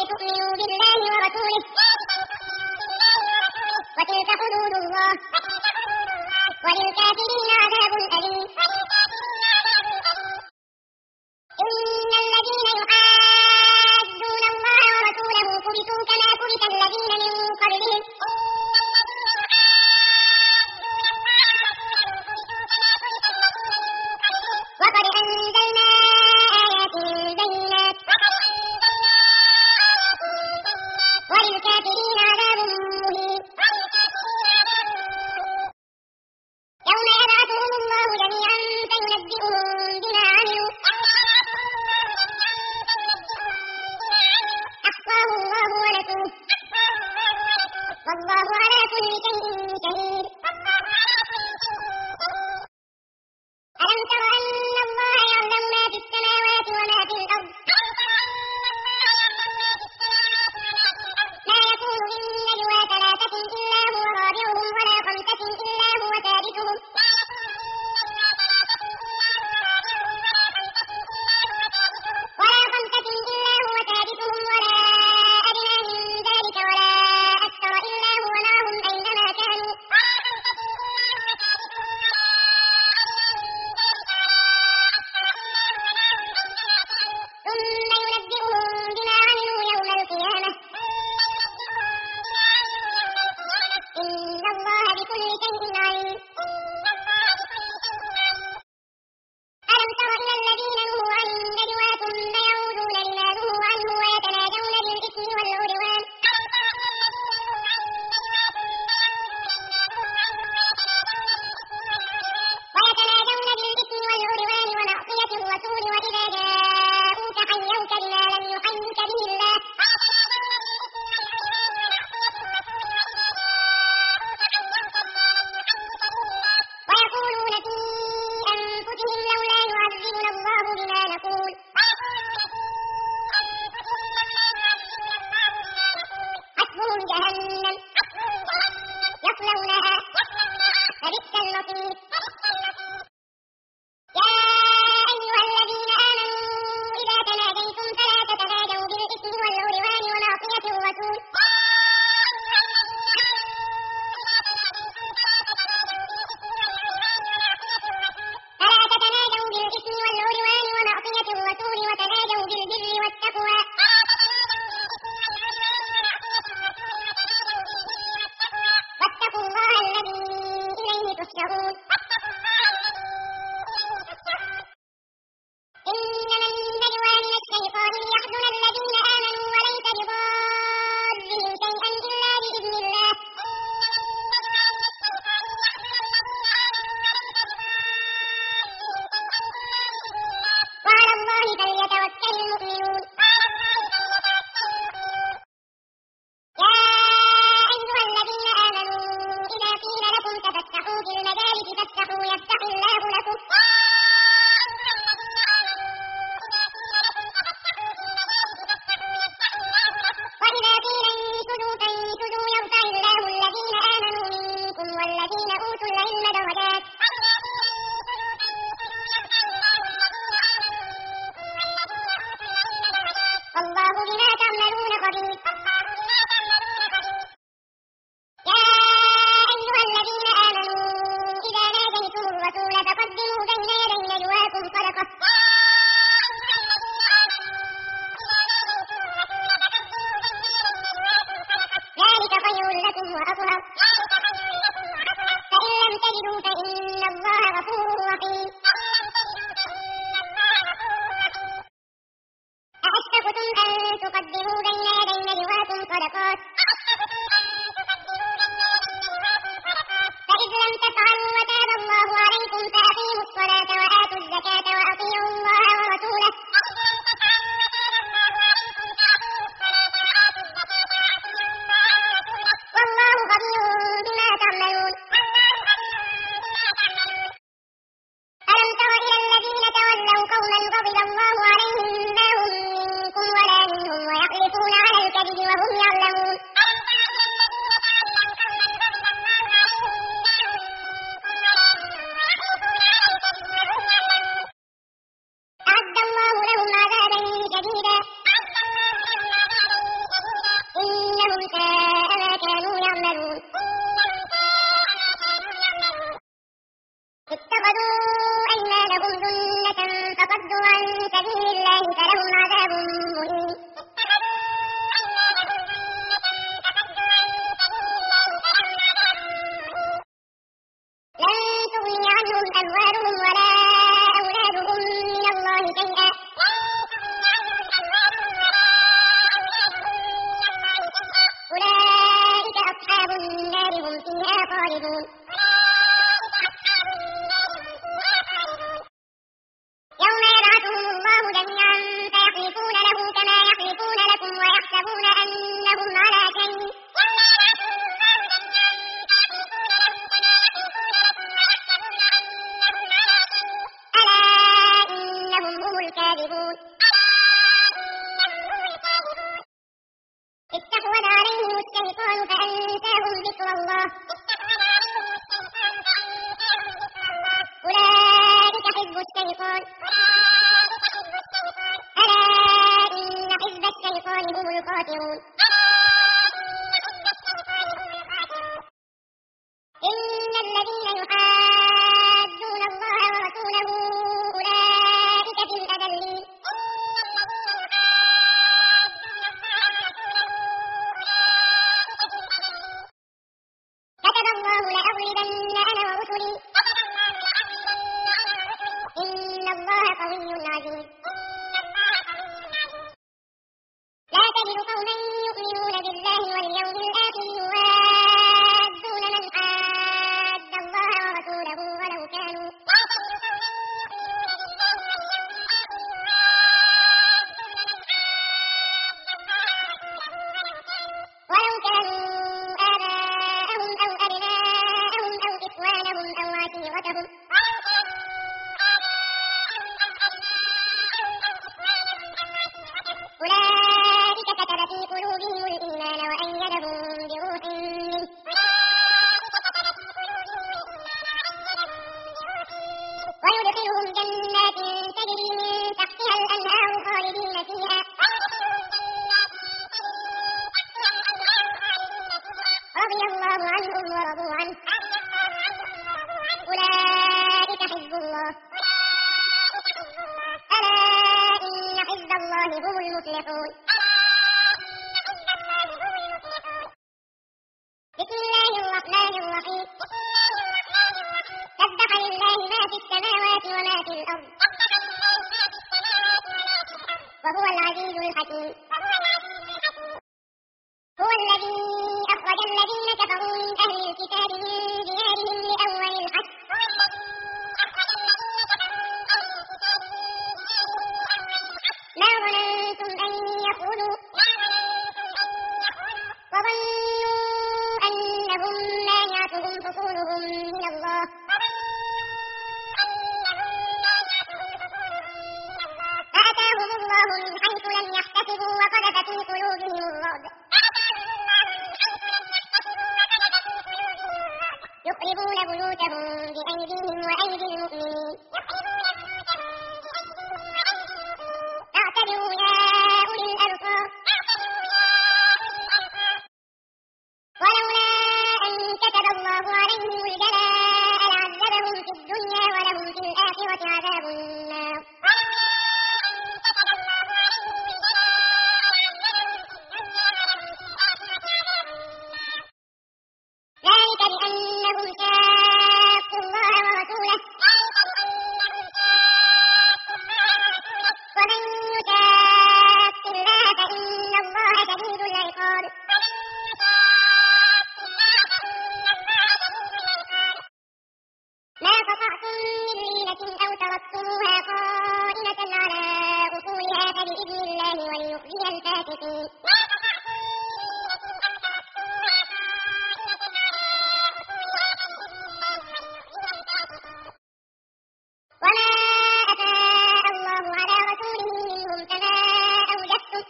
لتؤمنوا بالله ورسوله وتلك حدود الله وللكافرين عذاب أليم. إن الذين يحادون الله ورسوله كبتوا كما كبت الذين من قبلهم وقد أنزلنا آيات بينات وللكافرين عذاب مهين. يوم يبعثهم الله جميعا فينبئهم بما عملوا أحصاه الله ونسوه والله على كل شيء شهيد. ألم تر أن الله يعلم ما في السماوات وما في الأرض ما يكون من نجوى ثلاثة إلا هو رابعهم ولا خمسة إلا هو سادسهم ولا أدنى من ذلك ولا أكثر إلا هو معهم أينما كانوا ثم ينبئهم بما عملوا يوم القيامة إن الله بكل شيء عليم. ألم تر إلى الذين نهوا عن النجوى ثم يعودون لما نهوا عنه ويتناجون بالإثم والعدوان ومعصية الرسول وإذا جاءوك حيوك بما لم يحيك به الله ويقولون في أنفسهم لولا يعذبنا الله بما نقول حسبهم جهنم يصلونها فبئس المصير. يا أيها الذين آمنوا إذا تناجيتم فلا تتناجوا بالإثم والعدوان ومعصية الرسول وتناجوا بالبر والتقوى واتقوا الله الذي إليه تحشرون. إنما النجوى من الشيطان ليحزن الذين آمنوا وليس بضارهم شيئا إلا بإذن الله وعلى الله فليتوكل المؤمنون. يا أيها الذين آمنوا إذا قيل لكم تفسحوا في المجالس فافسحوا يفسح الله لكم وإذا قيل انشزوا فانشزوا يرفع الله الذين آمنوا منكم والذين أوتوا العلم درجات والله بما تعملون خبير. يا أيها الذين آمنوا إذا ناجيتم الرسول فقدموا بين يدي نجواكم صدقة ذلك خير لكم وأطهر فإن لم تجدوا فإن الله غفور رحيم. أأشفقتم أن تقدموا بين يدي نجواكم صدقات فإذ لم تفعلوا وتاب الله عليكم فأقيموا الصلاة وآتوا الزكاة وأطيعوا الله ورسوله والله خبير بما تعملون. ألم تر إلى الذين تولوا قوما غضب الله عليهم ما هم منكم ولا منهم ويحلفون الله أولئك حزب الشيطان ألا إن حزب الشيطان هم الخاسرون إن الذين يحادون الله ورسوله أولئك في الأذلين كتب الله لأغلبن أنا ورسلي إن الله قوي عزيز لا تجد قوما يؤمنون بالله واليوم الآخر يوادون من حاد الله ورسوله ولو كانوا آباءهم أو أبناءهم أو إخوانهم أو عشيرتهم أولئك كتب في قلوبهم الإيمان وأيدهم بروح منه ويدخلهم جنات تجري من تحتها الأنهار خالدين فيها رضي الله عنهم ورضوا عنه أولئك حزب الله ألا إن حزب الله هم المفلحون بسم الله الرحمن الرحيم سبح لله ما في السماوات وما في الأرض وهو العزيز الحكيم هو الذي أخرج الذين كفروا من أهل الكتاب من ديارهم لأول الحشر ما ظننتم أن يخرجوا وظنوا أنهم مانعتهم حصولهم من الله فأتاهم الله من حيث لم يحتسبوا وقذف في قلوبهم الرعب يخربون بيوتهم بأيديهم وأيدي المؤمنين اعتبروا يا أولي الأبصار ولولا أن كتب الله عليهم الجلاء لعذبهم في الدنيا ولهم في الآخرة عذاب النار ذلك بأنهم شاقوا الله ورسوله ومن يشاق الله فإن الله شديد العقاب ما قطعتم من لينة أو تركتموها قائمة على أصولها فبإذن الله وليخزي الفاسقين وما أفاء الله على رسوله منهم فما أوجفتم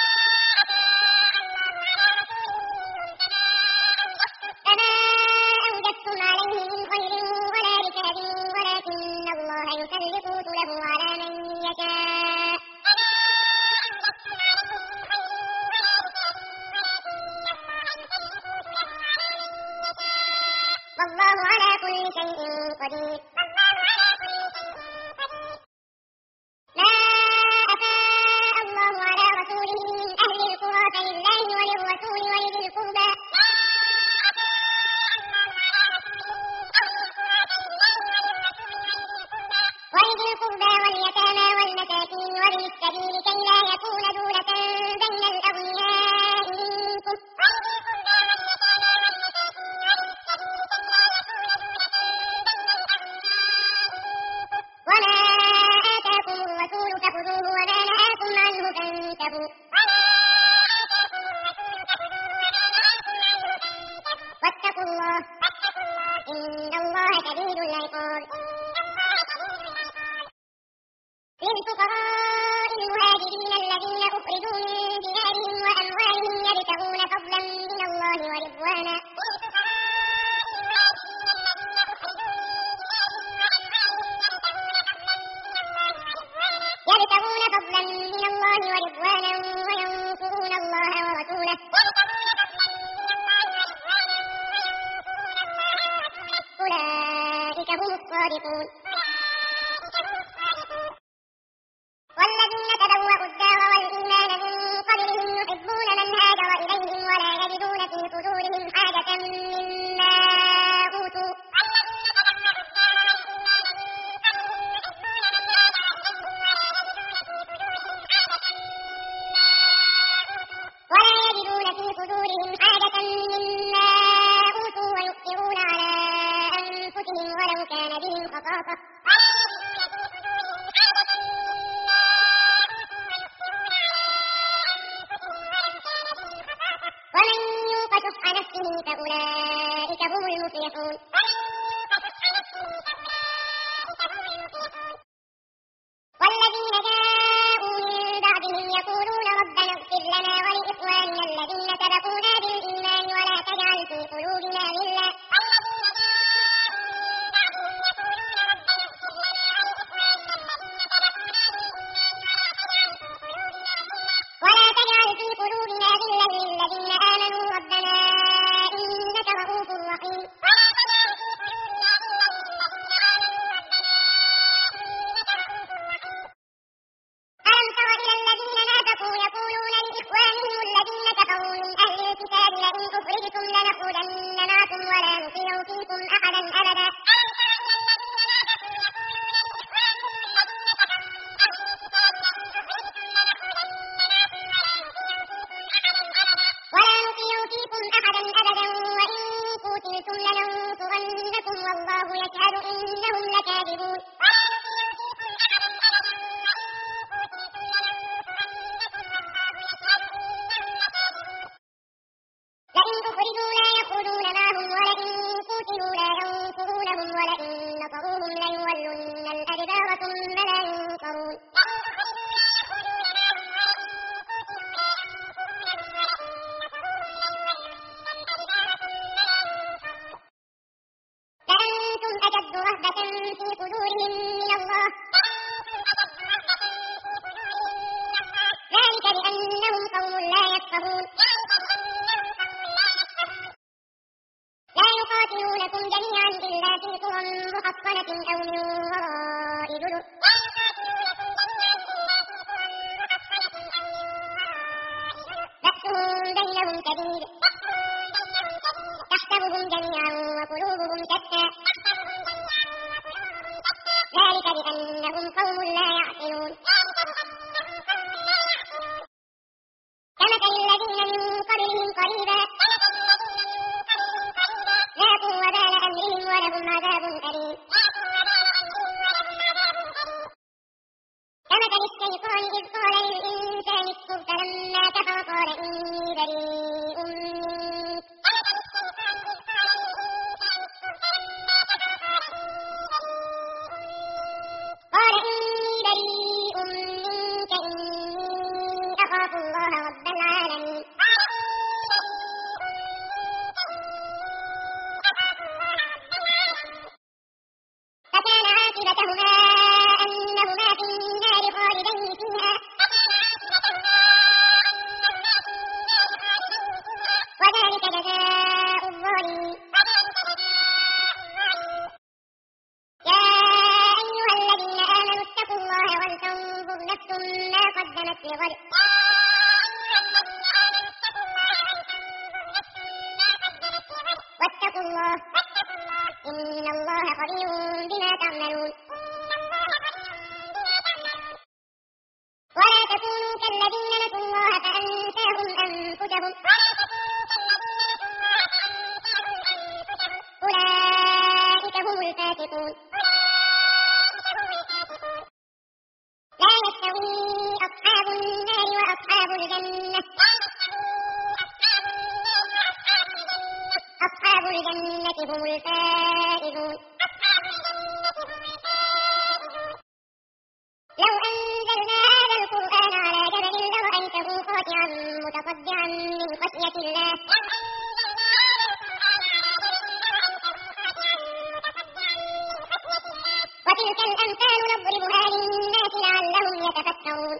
عليه من خير ولا ركاب ولكن الله يسلط رسله على من يشاء فأولئك هم المفلحون. والذين جاءوا من بعدهم يقولون ربنا اغفر لنا ولإخواننا الذين سبقونا بالإيمان ولا تجعل في قلوبنا غلا للذين آمنوا ربنا إنك رؤوف رحيم. ألم تر إلى الذين نافقوا يقولون لإخوانهم الذين كفروا من أهل الكتاب لئن أخرجتم لنخرجن معكم ولا نطيع فيكم أحدا أبدا وإن قتلتم لننصرنكم والله يشهد إنهم لكاذبون. لئن أخرجوا لا يخرجون معهم ولئن قتلوا لا ينصرونهم ولئن نصروهم ليولن الأدبار ثم لا ينصرون. لأنتم أشد رهبة في صدورهم من الله ذلك بأنهم قوم لا يفقهون. لا يقاتلونكم جميعا إلا في قرى محصنة أو من وراء جدر بأسهم بينهم شديد تحسبهم جميعا وقلوبهم شتى ذلك بأنهم قوم لا يعقلون. كمثل الذين من قبلهم قريبا ذاقوا وبال أمرهم ولهم عذاب أليم. كمثل الشيطان إذ قال للإنسان اكفر فلما كفر قال إني بريء منك إني أخاف الله رب العالمين. فكان عاقبتهما أنهما في النار خالدين فيها وذلك جزاء الظالمين. يا أيها الذين آمنوا اتقوا الله ولتنظر نفس ما قدمت لغد واتقوا الله إن الله خبير بما تعملون. ولا تكونوا كالذين نسوا الله فأنساهم أنفسهم أولئك هم الفاسقون. لا يستوي أصحاب النار وأصحاب الجنة أصحاب الجنة هم الفائزون. لو أنزلنا هذا القرآن على جبل لرأيته خاشعا متصدعا من خشية الله وتلك الأمثال نضربها للناس لعلهم يتفكرون.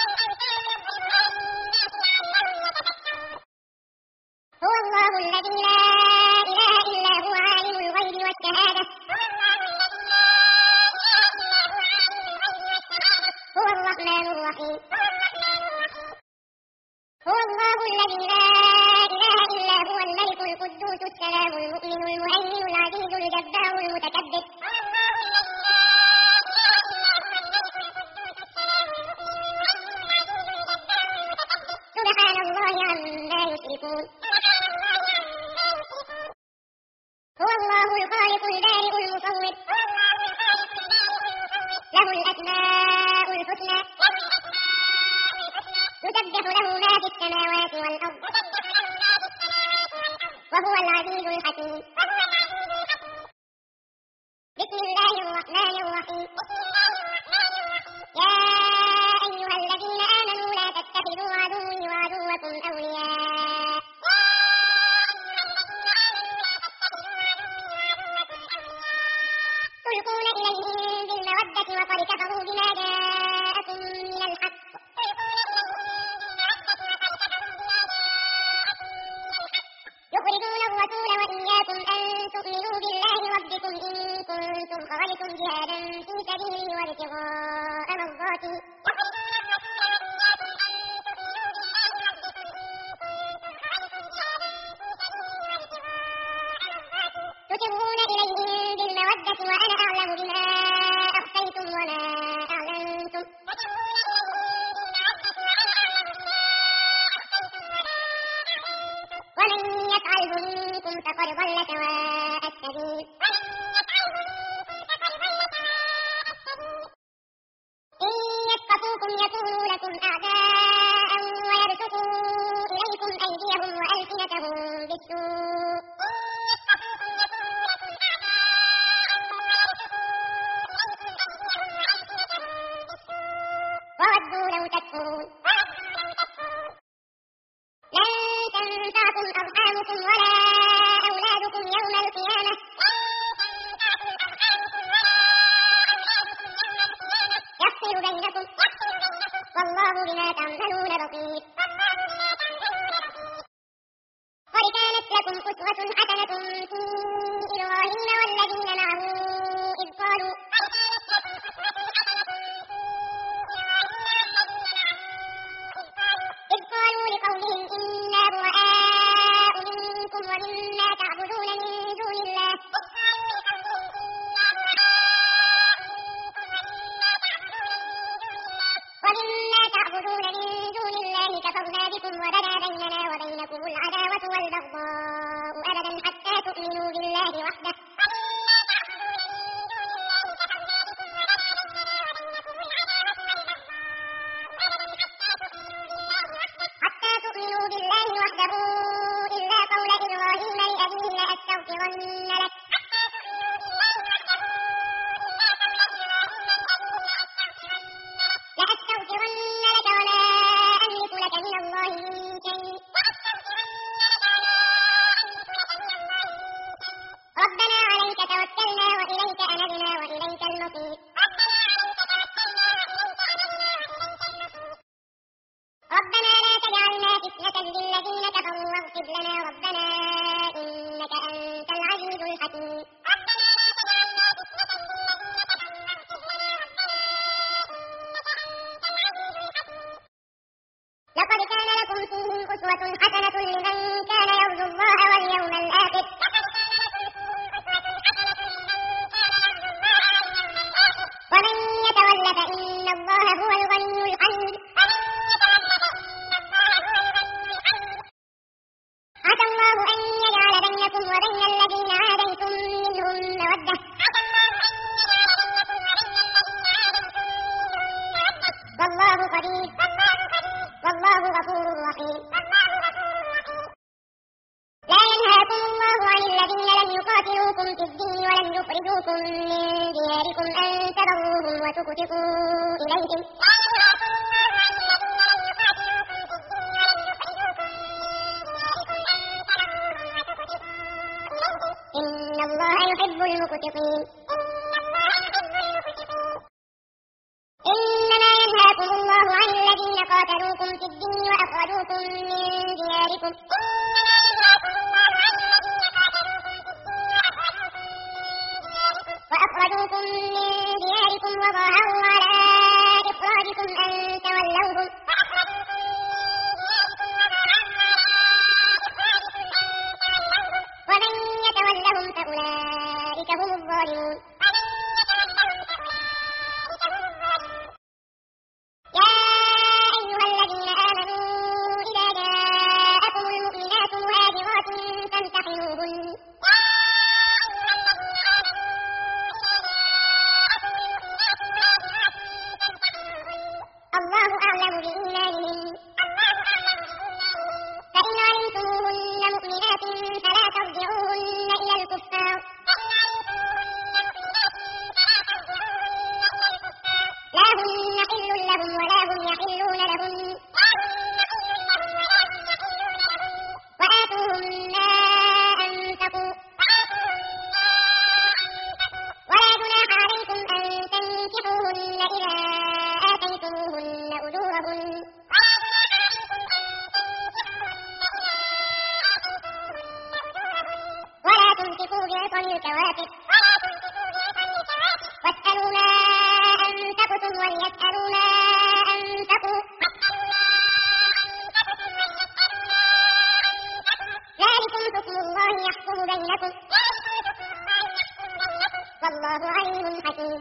هو الله الذي لا إله إلا هو عالم الغيب والشهادة هو الرحمن الرحيم. هو الله الذي لا إله إلا هو الملك القدوس السلام المؤمن المهيمن العزيز الجبار المتكبر سبحان الله عما يشركون. هو الله الخالق البارئ المصور له الأسماء الحسنى يسبح له ما في السماوات والأرض وهو العزيز الحكيم. بسم الله الرحمن الرحيم. يا أيها الذين آمنوا لا تتخذوا عدوي وعدوكم أولياء تلقون إليهم بالمودة وقد كفروا بما جاءكم من الحق يخرجون الرسول وإياكم أن تؤمنوا بالله ربكم إن كنتم خرجتم جهادا في سبيلي وابتغاء مرضاتي تسرون إليهم بالمودة وأنا أعلم بما أخفيتم وما أعلنتم ومن يفعله منكم فقد ضل سواء السبيل. إن يثقفوكم يكونوا لكم أعداء ويبسطوا إليكم أيديهم وألسنتهم بالسوء وودوا لو تكفرون. لن تنفعكم أرحامكم ولا أولادكم يوم القيامة يفصل بينكم والله بما تعملون بصير. قد كانت لكم أسوة حسنة في إبراهيم والذين معه إذ قالوا لقومهم إنا براء منكم ومما تعبدون من دون الله كفرنا بكم وبدا بيننا وبينكم العداوة والبغضاء أبدا حتى تؤمنوا بالله وحده إلا قول إبراهيم لأبيه لأستغفرن لك ولا أملك لك من الله من شيء ربنا عليك توكلنا وإليك أنبنا وإليك المصير. ربنا لا تجعلنا فتنة للذين كفروا واغفر لنا ربنا إنك أنت العزيز الحكيم. لقد كان لكم فيهم أسوة حسنة لمن كان يرجو الله واليوم الآخر ومن يتول فإن الله هو الغني الحميد. عسى الله أن يجعل بينكم وبين الذين عاديتم منهم مودة والله قدير والله غفور رحيم. لا ينهاكم الله عن الذين لم يقاتلوكم في الدين ولم يخرجوكم من دياركم أن تبروهم وتقسطوا إليهم إن الله يحب المقسطين. إنما ينهاكم الله عن الذين قاتلوكم في الدين وأخرجوكم من دياركم وظاهروا على إخراجكم أن تولوهم ومن يتولهم فأولئك هم الظالمون. يا أيها الذين آمنوا إذا جاءكم المؤمنون بعصم الكوافر واسألوا ما أنفقتم وليسألوا ما أنفقوا ذلكم حكم الله يحكم بينكم والله عليم حكيم.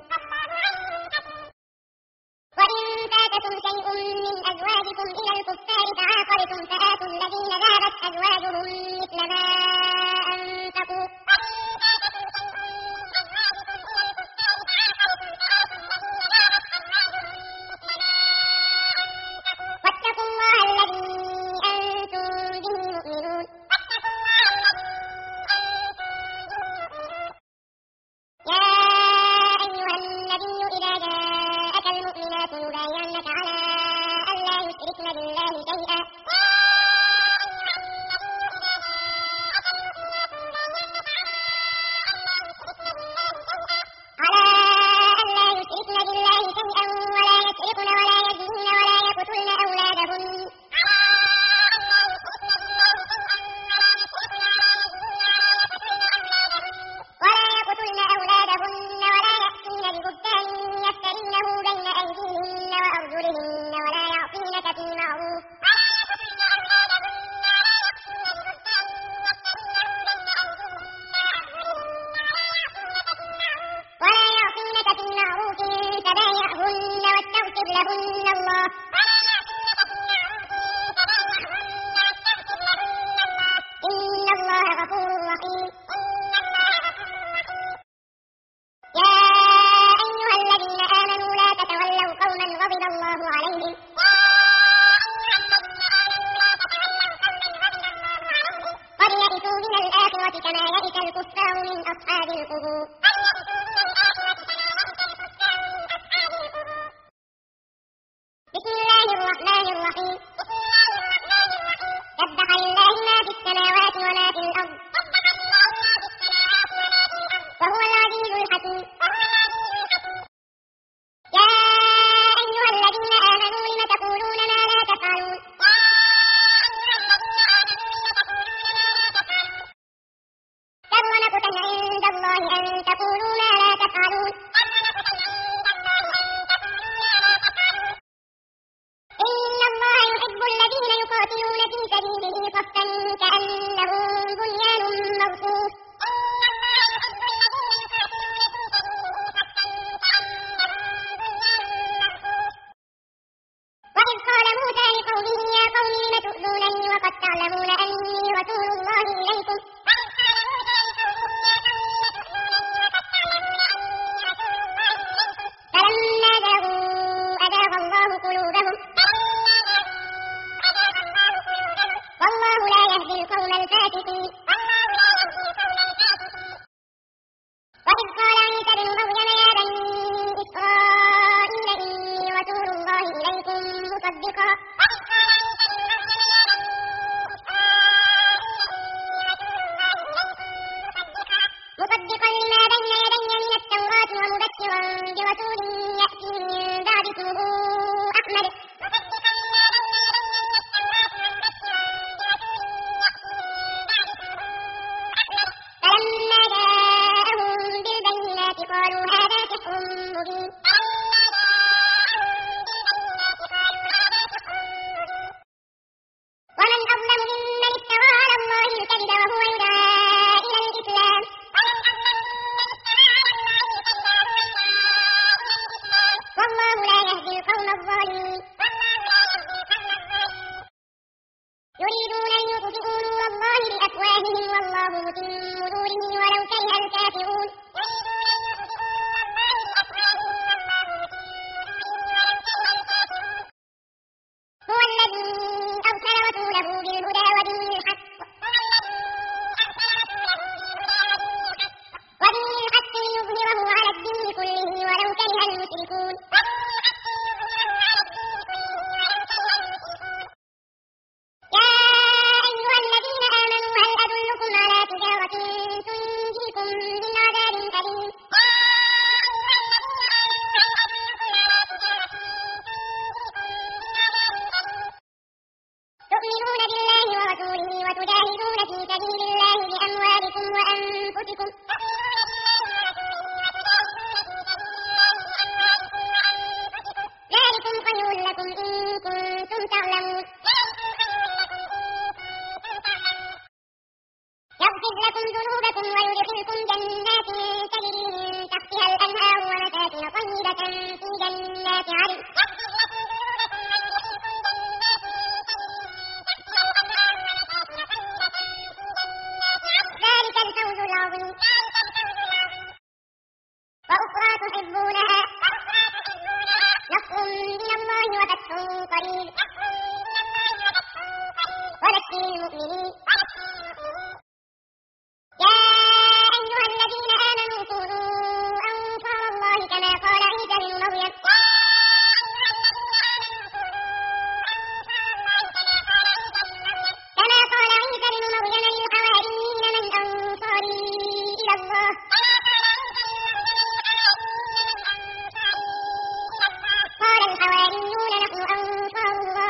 وإن فاتكم شيء من أزواجكم إلى الكفار فعاقبتم فآتوا الذين ذهبت أزواجهم مثل ما أنفقوا واتقوا الله الذي أنتم به مؤمنون. يا أيها النبي إذا جاءك المؤمنات يبايعنك على ألا يشركن بالله شيئا ولا يسرقن ولا يزنين ولا يقتلن أولادهن ولا يأتين ببهتان يفترينه بين أيديهن وأرجلهن ولا يعصينك في معروف فبايعهن واستغفر لهن الله إن الله غفور رحيم. يا أيها الذين آمنوا لا تتولوا قوما غضب الله عليهم قد يئسوا من الآخرة كما يئس الكفار من أصحاب القبور. بسم الله الرحمن الرحيم. سبح لله ما في السماوات وما في الأرض وهو العزيز الحكيم. يا أيها الذين آمنوا لم تقولون ما لا تفعلون كبر مقتا عند الله أن تقولوا ما لا تفعلون إن الله يحب الذين يقاتلون في سبيله صفا كأنهم بنيان مرصوص. وإذ قال موسى لقومه يا قوم لم تؤذونني وقد تعلمون أني رسول الله إليكم فلما زاغوا أزاغ الله قلوبهم والله لا يهدي القوم الفاسقين. وإذ قال عيسى ابن مريم يا بني إسرائيل إني رسول الله إليكم مصدقا لما بين يدي من التوراة ومبشرا برسول يأتي من بعد اسمه أحمد فلما جاءهم بالبينات قالوا هذا سحر مبين. ومن أظلم ممن افترى على الله الكذب وهو يدعى إلى الإسلام والله لا يهدي القوم الظالمين. يريدون أن يطفئوا نور الله بأفواههم والله متم نوره ولو كره الكافرون. هو الذي أرسل رسوله بالهدى ودين الحق ليظهره على الدين كله ولو كره المشركون. يا أيها الذين آمنوا هل أدلكم على تجارة تنجيكم من عذاب أليم. تؤمنون بالله ورسوله وتجاهدون في سبيل الله بأموالكم وأنفسكم يدخلكم جنات تجري من تحتها الأنهار ومساكن طيبة في جنات عدن ذلك الفوز العظيم. وأخرى تحبونها نصر من الله وفتح قريب وبشر المؤمنين. يا أيها الذين آمنوا كونوا أنصار الله كما قال عيسى بن مريم للحواريين من أنصاري إلى الله قال الحواريون نحن أنصار الله.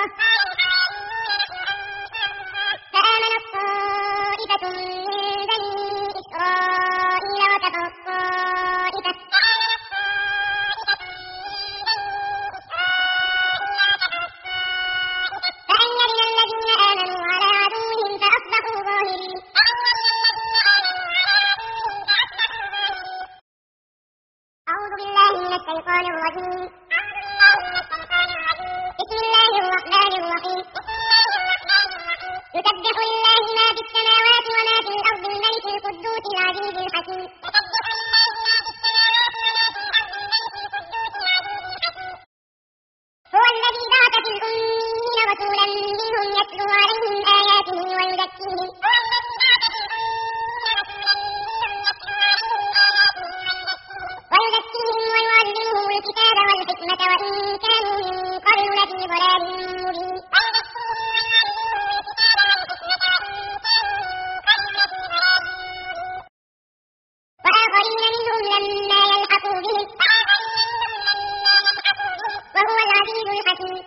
فآمنت طائفة من بني إسرائيل وكفرت طائفة فأيدنا الذين آمنوا على عدوهم فأصبحوا ظاهرين. أعوذ بالله من الشيطان الرجيم. بسم الله الرحمن الرحيم. يسبح لله ما في السماوات وما في الأرض الملك القدوس العزيز الحكيم. هو الذي بعث في الأميين رسولا منهم يتلو عليهم آياته ويزكيهم ويعلمهم الكتاب والحكمة وإن كانوا من قبل لفي ضلال مبين. وآخرين منهم لما يلحقوا بهم وهو العزيز الحكيم.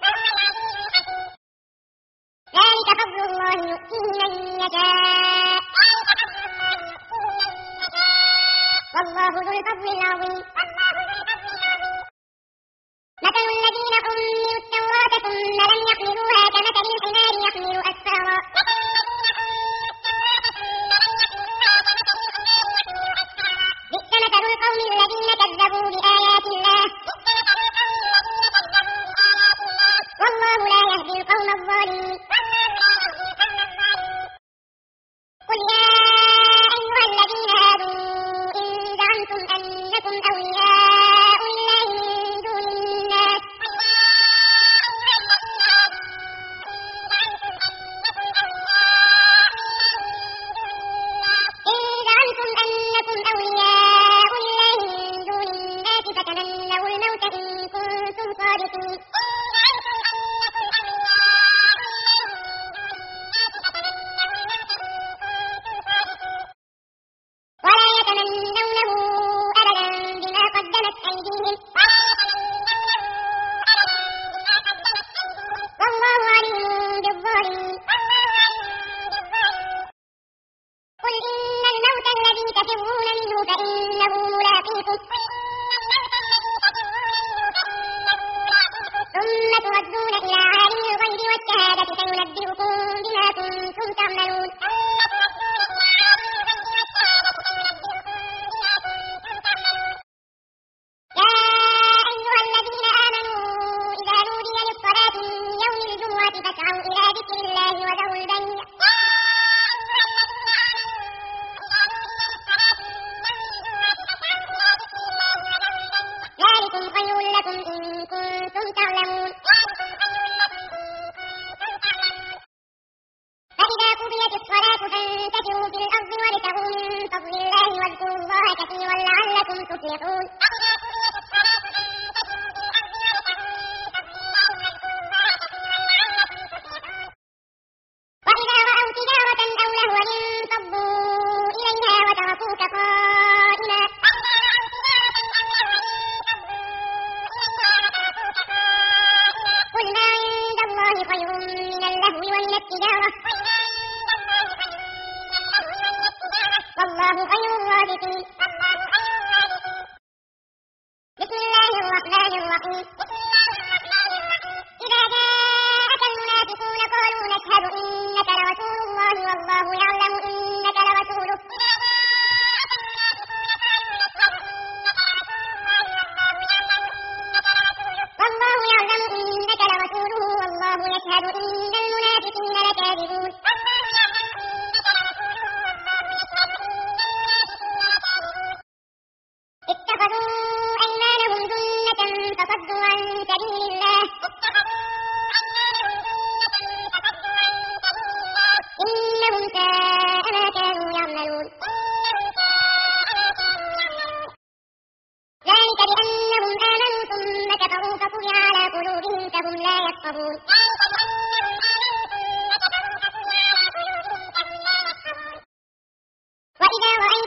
ذلك فضل الله يؤتيه من يشاء والله ذو الفضل العظيم. مثل الذين حملوا التوراة ثم لم يحملوها كمثل الحمار يحمل أسفارا بئس مثل القوم الذين كذبوا بآيات الله والله لا يهدي القوم الظالمين. قل يا أيها الذين هادوا إن زعمتم أنكم أولياء لله من دون الناس فتمنوا الموت إن كنتم صادقين. ولا يتمنونه أبدا بما قدمت أيديهم والله عليم بالظالمين. قل إن الموت الذي تفرون منه فإنه ملاقيكم ثم تردون إلى عالم الغيب والشهادة فينبئكم بما كنتم تعملون. يا أيها الذين آمنوا إذا نودي للصلاة من يوم الجمعة فاسعوا إلى ذكر الله وذروا البيع ذلكم خير لكم إن كنتم تعلمون. فإذا قضيت الصلاة فانتشروا في الأرض وابتغوا من فضل الله واذكروا الله كثيرا لعلكم تفلحون. وإذا رأوا تجارة أو لهوا انفضوا إليها وتركوك قائما قل ما عند الله خير من اللهو ومن التجارة والله خير الرازقين. بسم الله الرحمن الرحيم. إذا جاءك المنافقون قالوا نشهد إنك لرسول الله والله يعلم إنك لرسوله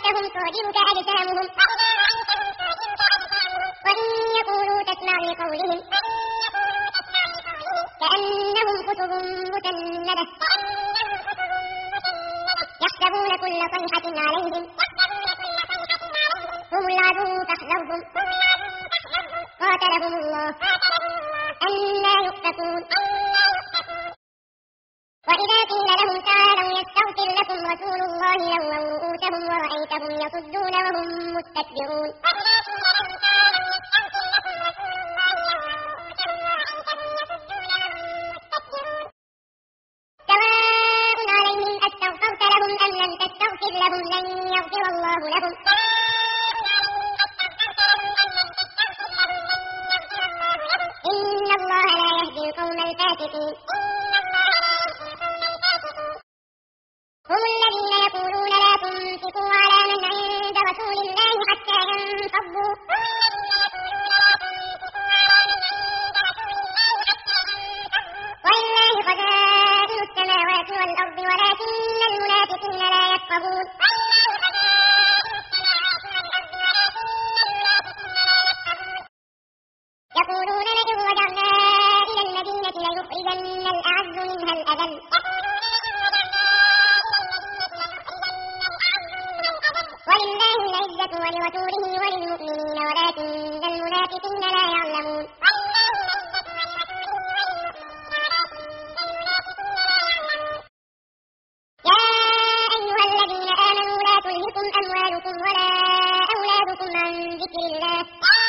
رأيتهم تعجبك أجسامهم وإن يقولوا تسمع لقولهم كأنهم خشب مسندة يحسبون كل صيحة عليهم هم العدو فاحذرهم قاتلهم الله أنى يؤفكون وإذا قيل لهم تعالوا يستغفر لكم رسول الله لووا رؤوسهم ورأيتهم يصدون وهم مستكبرون سواء عليهم أستغفرت لهم أم لم تستغفر لهم لن يغفر الله لهم إن الله لا يهدي القوم الفاسقين هم الذين يقولون لا تنفقوا على من عند رسول الله حتى ينفضوا ولله خزائن السماوات والأرض ولكن المنافقين لا يفقهون يقولون لئن رجعنا إلى المدينة ليخرجن الأعز منها الأذل ولله العزة ولرسوله وللمؤمنين ولكن المنافقين لا يعلمون يا أيها الذين آمنوا لا تلهكم أموالكم ولا أولادكم عن ذكر الله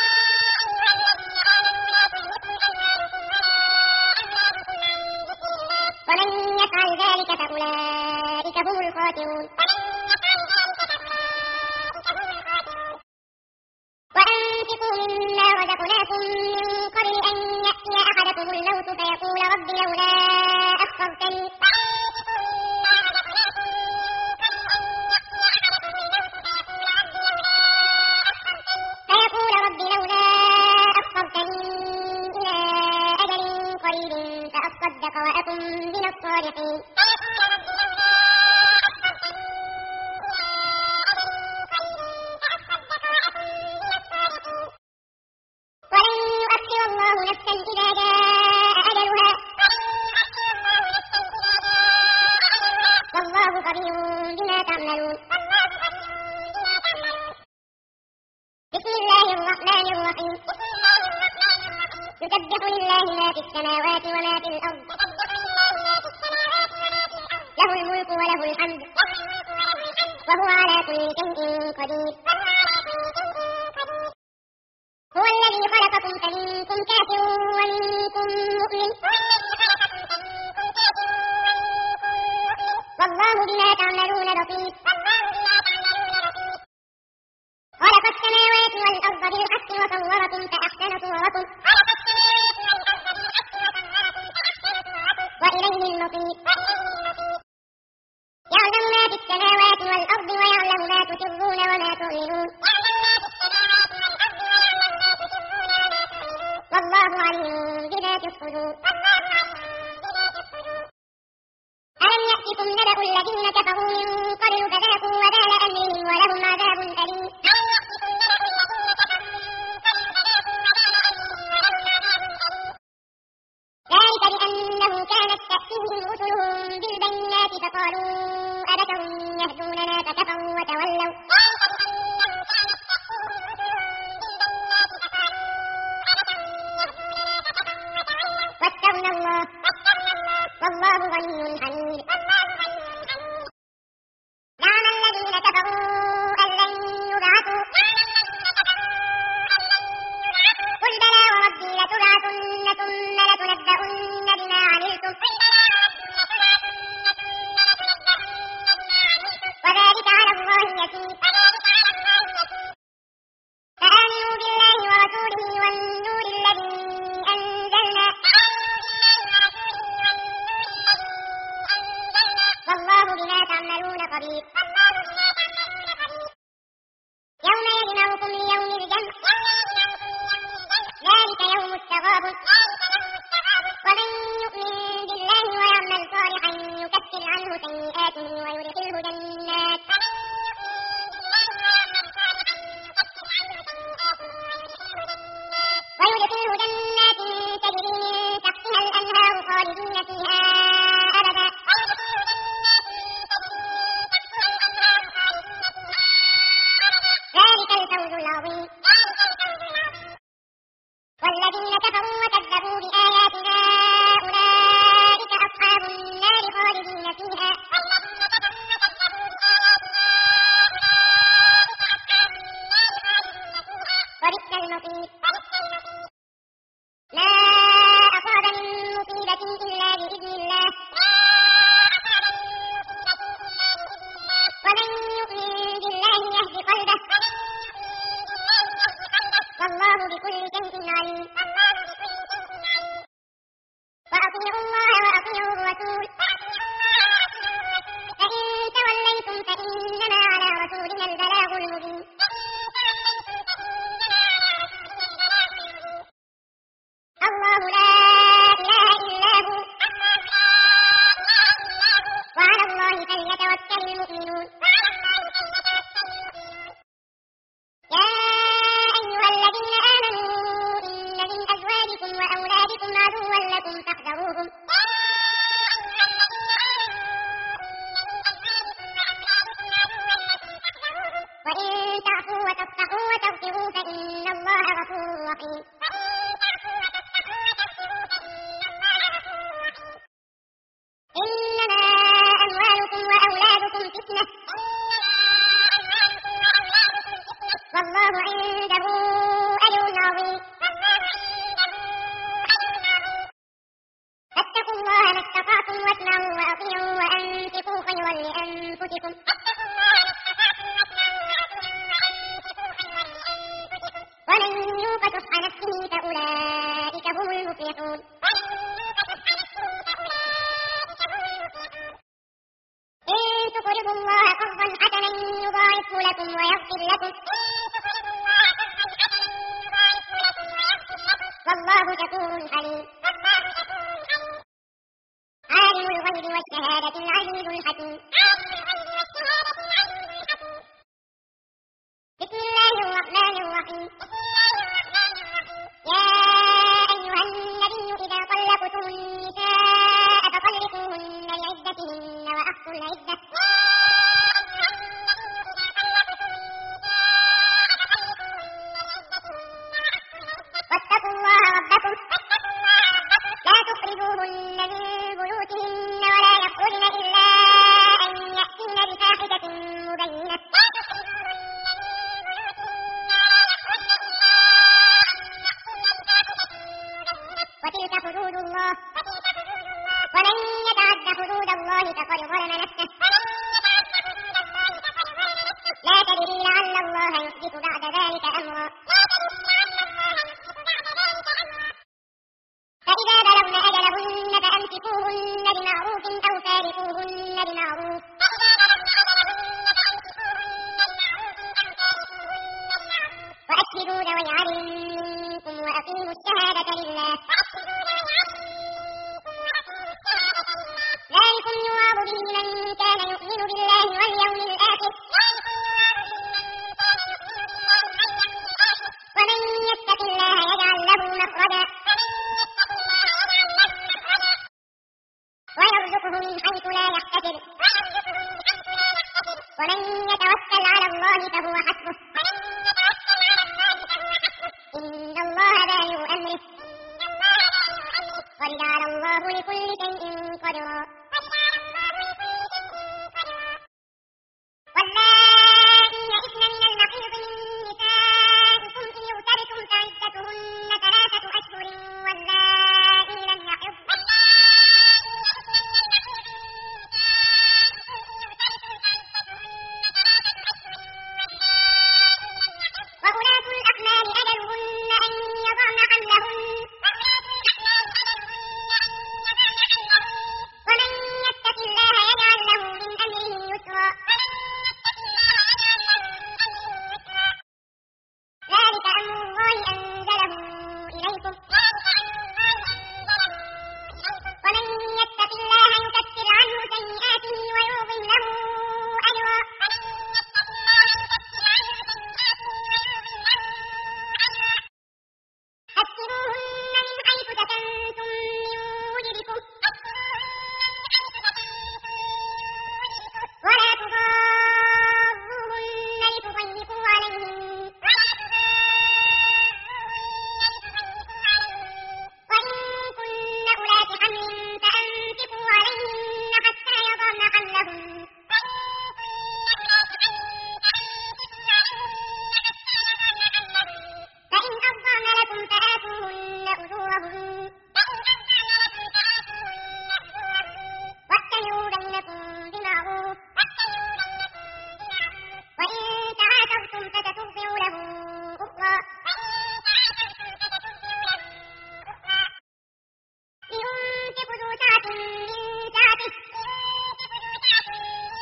ومن يفعل ذلك فأولئك هم الخاسرون وأنفقوا مما رزقناكم من قبل أن يأتي أحدكم الموت فيقول رب لولا أخرتني إلى أجل قريب فأصدق وأكن من الصالحين ولن يؤخر الله نفسا إذا جاء أجلها والله خبير بما تعملون بسم الله الرحمن الرحيم يسبح لله ما في السماوات وما في الأرض له الملك وله الحمد وهو على كل شيء قدير هو الذي خلقكم فمنكم كافر ومنكم مؤمن والله بما تعملون بصير خلق السماوات والأرض بالحق وصوركم فأحسن صوركم وإليه المصير يعلم ما في السماوات والأرض ويعلم ما تسرون وما تعلنون والله عليم بذات الصدور ألم يأتكم نبأ الذين كفروا من قبل فذاقوا وبال أمرهم ولهم عذاب أليم ذلك بأنه كانت تأتيهم رسلهم بالبينات فقالوا أبشر يهدوننا فكفروا وتولوا واستغنى الله والله غني حميد زعم الذين كفروا أن لن يبعثوا قل بلى وربي لتبعثن ثم لتنبؤن بما عملتم وذلك على الله يسير فآمنوا بالله ورسوله والنور الذي أنزلنا والله بما تعملون خبير يوم يجمعكم ليوم الجمع ذلك يوم التغابن ومن يؤمن بالله ويعمل صالحا يكفر عنه سيئاته ويدخله جنات فليتوكل المؤمنون. يا أيها الذين آمنوا إن من أزواجكم وأولادكم عدوا لكم فاحذروهم وإن تعفوا وتصفحوا وتغفروا فإن الله غفور رحيم. إنما أموالكم وأولادكم فتنة والله عنده أجر عظيم. فاتقوا الله ما استطعتم واسمعوا وأطيعوا وأنفقوا خيرا لأنفسكم ومن يوق شح نفسه فأولئك هم المفلحون. إن تقرضوا الله قرضا حسنا يضاعفه لكم ويغفر لكم والله شكور حليم. عالم الغيب والشهادة العزيز الحكيم. بسم الله الرحمن الرحيم. يا أيها النبي إذا طلقتم النساء فطلقوهن لعدتهن وأحصوا العدة واتقوا الله ربكم لا تخرجوهن من بيوتهن ولا يخرجن إلا أن يأتين بفاحشة مبينة وتلك حدود الله ومن يتعد حدود الله فقد ظلم نفسه لا تدري لعل الله يحدث بعد ذلك أمرا. فإذا بلغن أجلهن فأمسكوهن بمعروف أو فارقوهن بمعروف وأشهدوا ذوي عدل منكم وأقيموا الشهادة لله ذلكم يوعظ به من كان يؤمن بالله واليوم الآخر ومن يتق الله يجعل له مخرجا ويرزقه من حيث لا يحتسب ومن يتوكل على الله فهو حسبه إن الله بالغ أمره قد جعل الله لكل شيء قدرا. واللائي يئسن من المحيض من نسائكم إن ارتبتم فعدتهن 3 أشهر واللائي لم يحضن وأولاة الأحمال أجلهن أن يضعن حملهن ومن يتق الله يجعل له من أمره يسرا. ذلك أمر الله أنزله إليكم ومن يتق الله يكفر عنه سيئاته ويعظم له أجرا. أسكنوهن من حيث سكنتم من وجدكم ولا تضاروهن لتضيقوا عليهن وإن كن أولات حمل فأنفقوا عليهن حتى يضعن حملهن فإن أرضعن لكم فآتوهن أجورهن واعتمروا بينكم بمعروف وإن تعاثرتم فسترضع له أخرى لينفق ذو سعة من سعته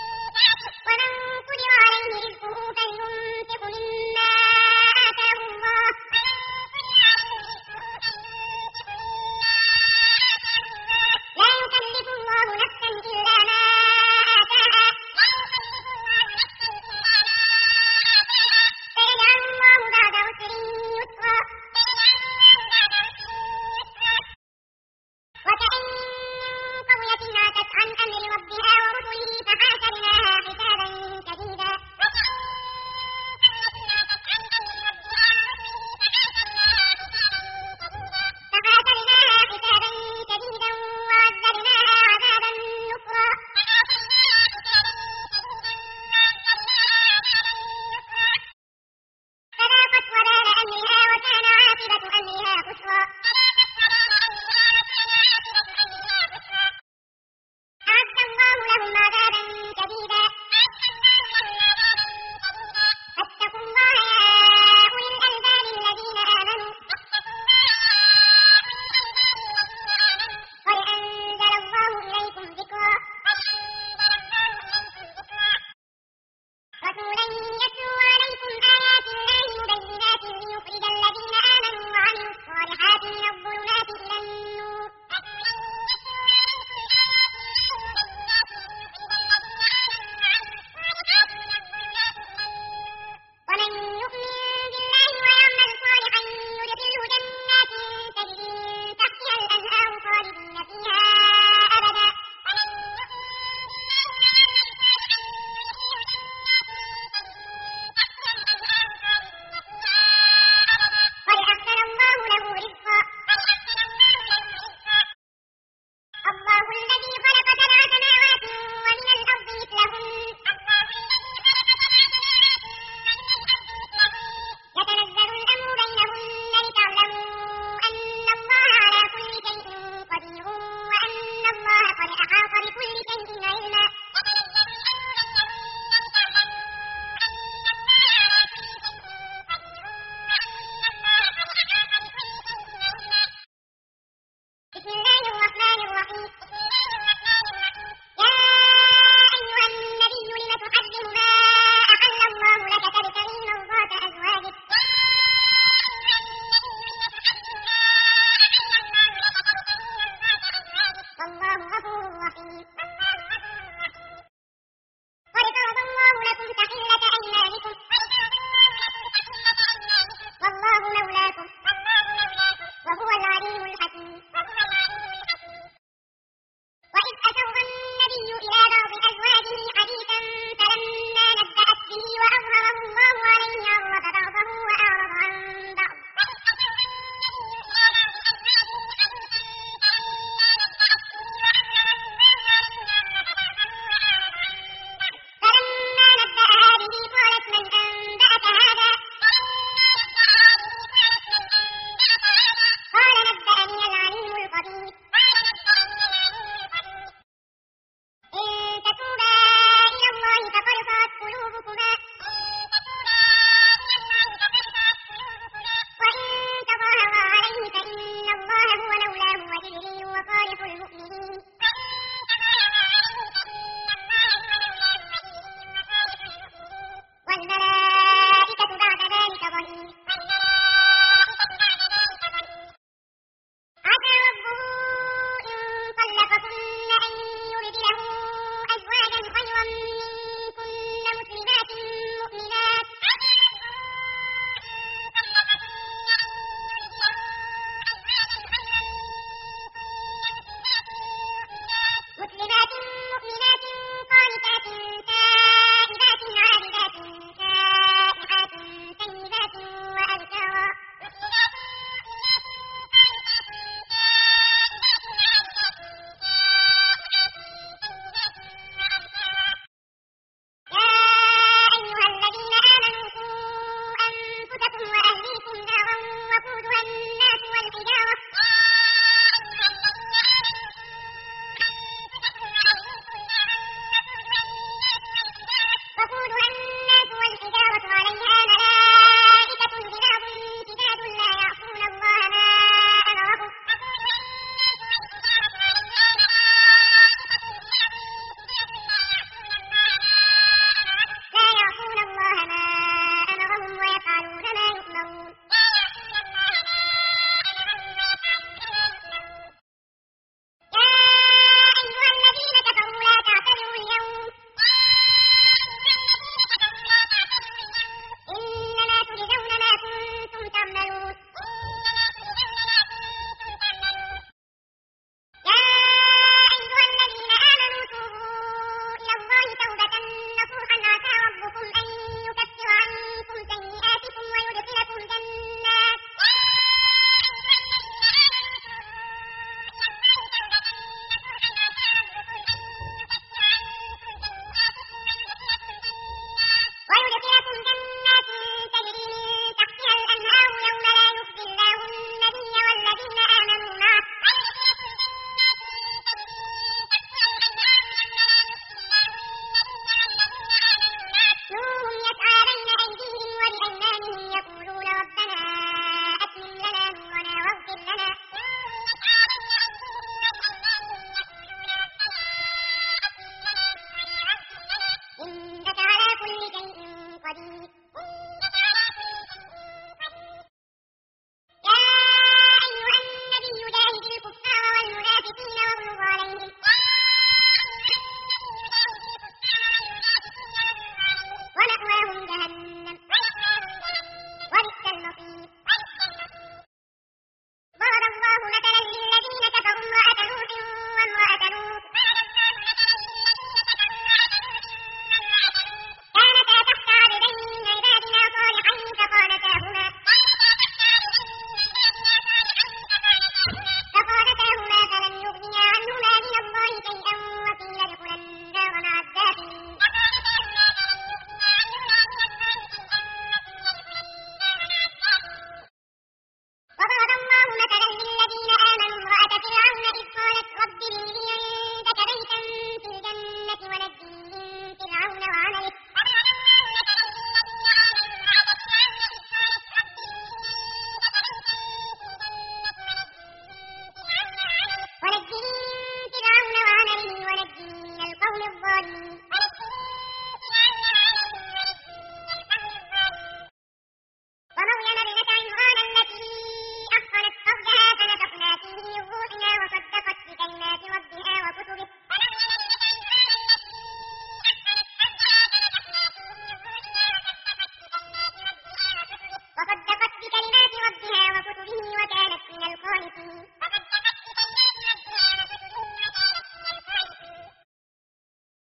ربها وكتبه وكانت من القانتين.